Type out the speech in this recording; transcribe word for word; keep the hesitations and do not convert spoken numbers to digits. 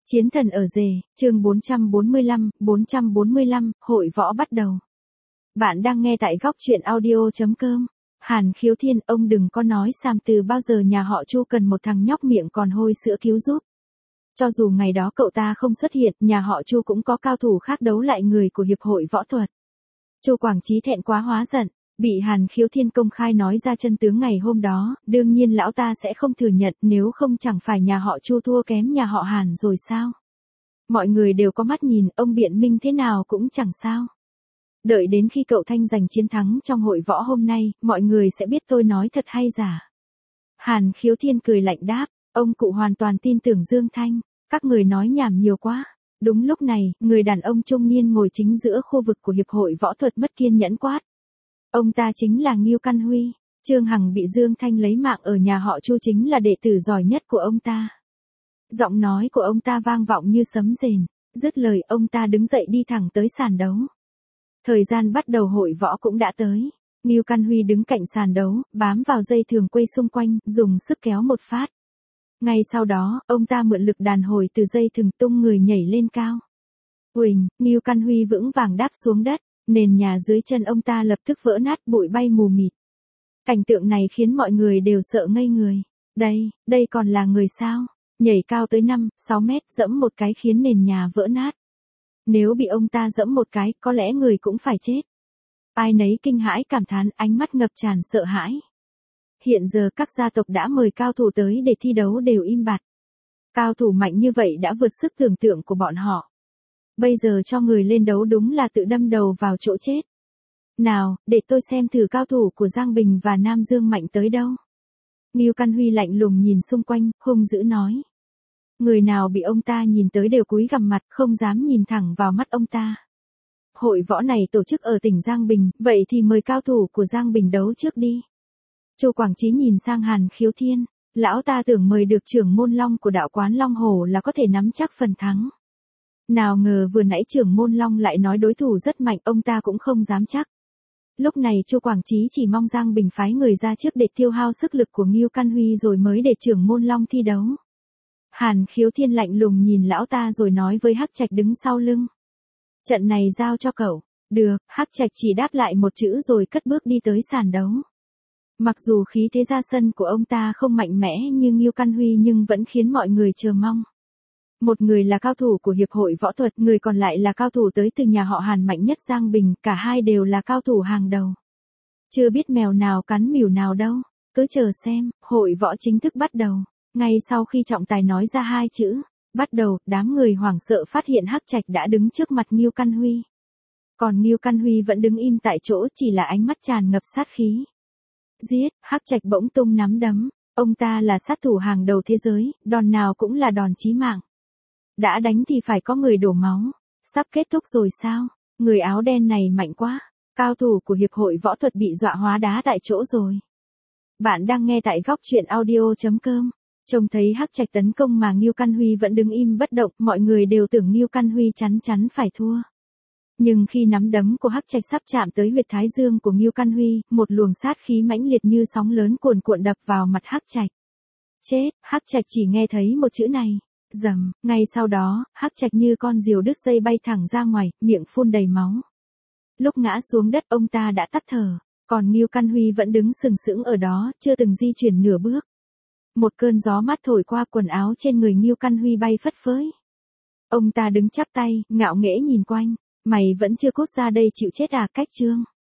Chiến thần ở rể, chương bốn trăm bốn mươi lăm, bốn trăm bốn mươi lăm, hội võ bắt đầu. Bạn đang nghe tại góc truyện audio chấm com. Hàn Khiếu Thiên, ông đừng có nói Sam từ bao giờ nhà họ Chu cần một thằng nhóc miệng còn hôi sữa cứu giúp. Cho dù ngày đó cậu ta không xuất hiện, nhà họ Chu cũng có cao thủ khác đấu lại người của hiệp hội võ thuật. Chu Quảng Chí thẹn quá hóa giận, bị Hàn Khiếu Thiên công khai nói ra chân tướng ngày hôm đó, đương nhiên lão ta sẽ không thừa nhận, nếu không chẳng phải nhà họ Chu thua kém nhà họ Hàn rồi sao? Mọi người đều có mắt nhìn, ông biện minh thế nào cũng chẳng sao. Đợi đến khi cậu Thanh giành chiến thắng trong hội võ hôm nay, mọi người sẽ biết tôi nói thật hay giả. Hàn Khiếu Thiên cười lạnh đáp, ông cụ hoàn toàn tin tưởng Dương Thanh, các người nói nhảm nhiều quá. Đúng lúc này, người đàn ông trung niên ngồi chính giữa khu vực của hiệp hội võ thuật mất kiên nhẫn quát. Ông ta chính là Ngưu Căn Huy, Trương Hằng bị Dương Thanh lấy mạng ở nhà họ Chu chính là đệ tử giỏi nhất của ông ta. Giọng nói của ông ta vang vọng như sấm rền, dứt lời ông ta đứng dậy đi thẳng tới sàn đấu. Thời gian bắt đầu hội võ cũng đã tới, Ngưu Căn Huy đứng cạnh sàn đấu, bám vào dây thừng quay xung quanh, dùng sức kéo một phát. Ngay sau đó, ông ta mượn lực đàn hồi từ dây thừng tung người nhảy lên cao. Huỳnh, Ngưu Căn Huy vững vàng đáp xuống đất. Nền nhà dưới chân ông ta lập tức vỡ nát, bụi bay mù mịt. Cảnh tượng này khiến mọi người đều sợ ngây người. Đây, đây còn là người sao? Nhảy cao tới năm, sáu mét, dẫm một cái khiến nền nhà vỡ nát. Nếu bị ông ta dẫm một cái, có lẽ người cũng phải chết. Ai nấy kinh hãi cảm thán, ánh mắt ngập tràn sợ hãi. Hiện giờ các gia tộc đã mời cao thủ tới để thi đấu đều im bặt. Cao thủ mạnh như vậy đã vượt sức tưởng tượng của bọn họ. Bây giờ cho người lên đấu đúng là tự đâm đầu vào chỗ chết. Nào, để tôi xem thử cao thủ của Giang Bình và Nam Dương mạnh tới đâu. Ngưu Căn Huy lạnh lùng nhìn xung quanh, hung dữ nói. Người nào bị ông ta nhìn tới đều cúi gằm mặt, không dám nhìn thẳng vào mắt ông ta. Hội võ này tổ chức ở tỉnh Giang Bình, vậy thì mời cao thủ của Giang Bình đấu trước đi. Chu Quảng Chí nhìn sang Hàn Khiếu Thiên, lão ta tưởng mời được trưởng môn Long của đạo quán Long Hồ là có thể nắm chắc phần thắng. Nào ngờ vừa nãy trưởng môn Long lại nói đối thủ rất mạnh, ông ta cũng không dám chắc. Lúc này Chu Quảng Chí chỉ mong Giang Bình phái người ra trước để tiêu hao sức lực của Ngưu Căn Huy rồi mới để trưởng môn Long thi đấu. Hàn Khiếu Thiên lạnh lùng nhìn lão ta rồi nói với Hắc Trạch đứng sau lưng. Trận này giao cho cậu. Được, Hắc Trạch chỉ đáp lại một chữ rồi cất bước đi tới sàn đấu. Mặc dù khí thế ra sân của ông ta không mạnh mẽ như Ngưu Căn Huy nhưng vẫn khiến mọi người chờ mong. Một người là cao thủ của hiệp hội võ thuật, người còn lại là cao thủ tới từ nhà họ Hàn mạnh nhất Giang Bình, cả hai đều là cao thủ hàng đầu. Chưa biết mèo nào cắn mỉu nào đâu, cứ chờ xem, hội võ chính thức bắt đầu. Ngay sau khi trọng tài nói ra hai chữ, bắt đầu, đám người hoảng sợ phát hiện Hắc Trạch đã đứng trước mặt Ngưu Căn Huy. Còn Ngưu Căn Huy vẫn đứng im tại chỗ, chỉ là ánh mắt tràn ngập sát khí. Giết, Hắc Trạch bỗng tung nắm đấm, ông ta là sát thủ hàng đầu thế giới, đòn nào cũng là đòn chí mạng. Đã đánh thì phải có người đổ máu. Sắp kết thúc rồi sao? Người áo đen này mạnh quá. Cao thủ của hiệp hội võ thuật bị dọa hóa đá tại chỗ rồi. Bạn đang nghe tại góc truyện audio chấm com. Trông thấy Hắc Trạch tấn công mà Ngưu Căn Huy vẫn đứng im bất động, mọi người đều tưởng Ngưu Căn Huy chắn chắn phải thua. Nhưng khi nắm đấm của Hắc Trạch sắp chạm tới huyệt thái dương của Ngưu Căn Huy, một luồng sát khí mãnh liệt như sóng lớn cuồn cuộn đập vào mặt Hắc Trạch. Chết, Hắc Trạch chỉ nghe thấy một chữ này. Rầm, ngay sau đó, Hắc Trạch như con diều đứt dây bay thẳng ra ngoài, miệng phun đầy máu. Lúc ngã xuống đất ông ta đã tắt thở, còn Ngưu Căn Huy vẫn đứng sừng sững ở đó, chưa từng di chuyển nửa bước. Một cơn gió mát thổi qua quần áo trên người Ngưu Căn Huy bay phất phới. Ông ta đứng chắp tay, ngạo nghễ nhìn quanh, mày vẫn chưa cút ra đây chịu chết à? Cách Trương.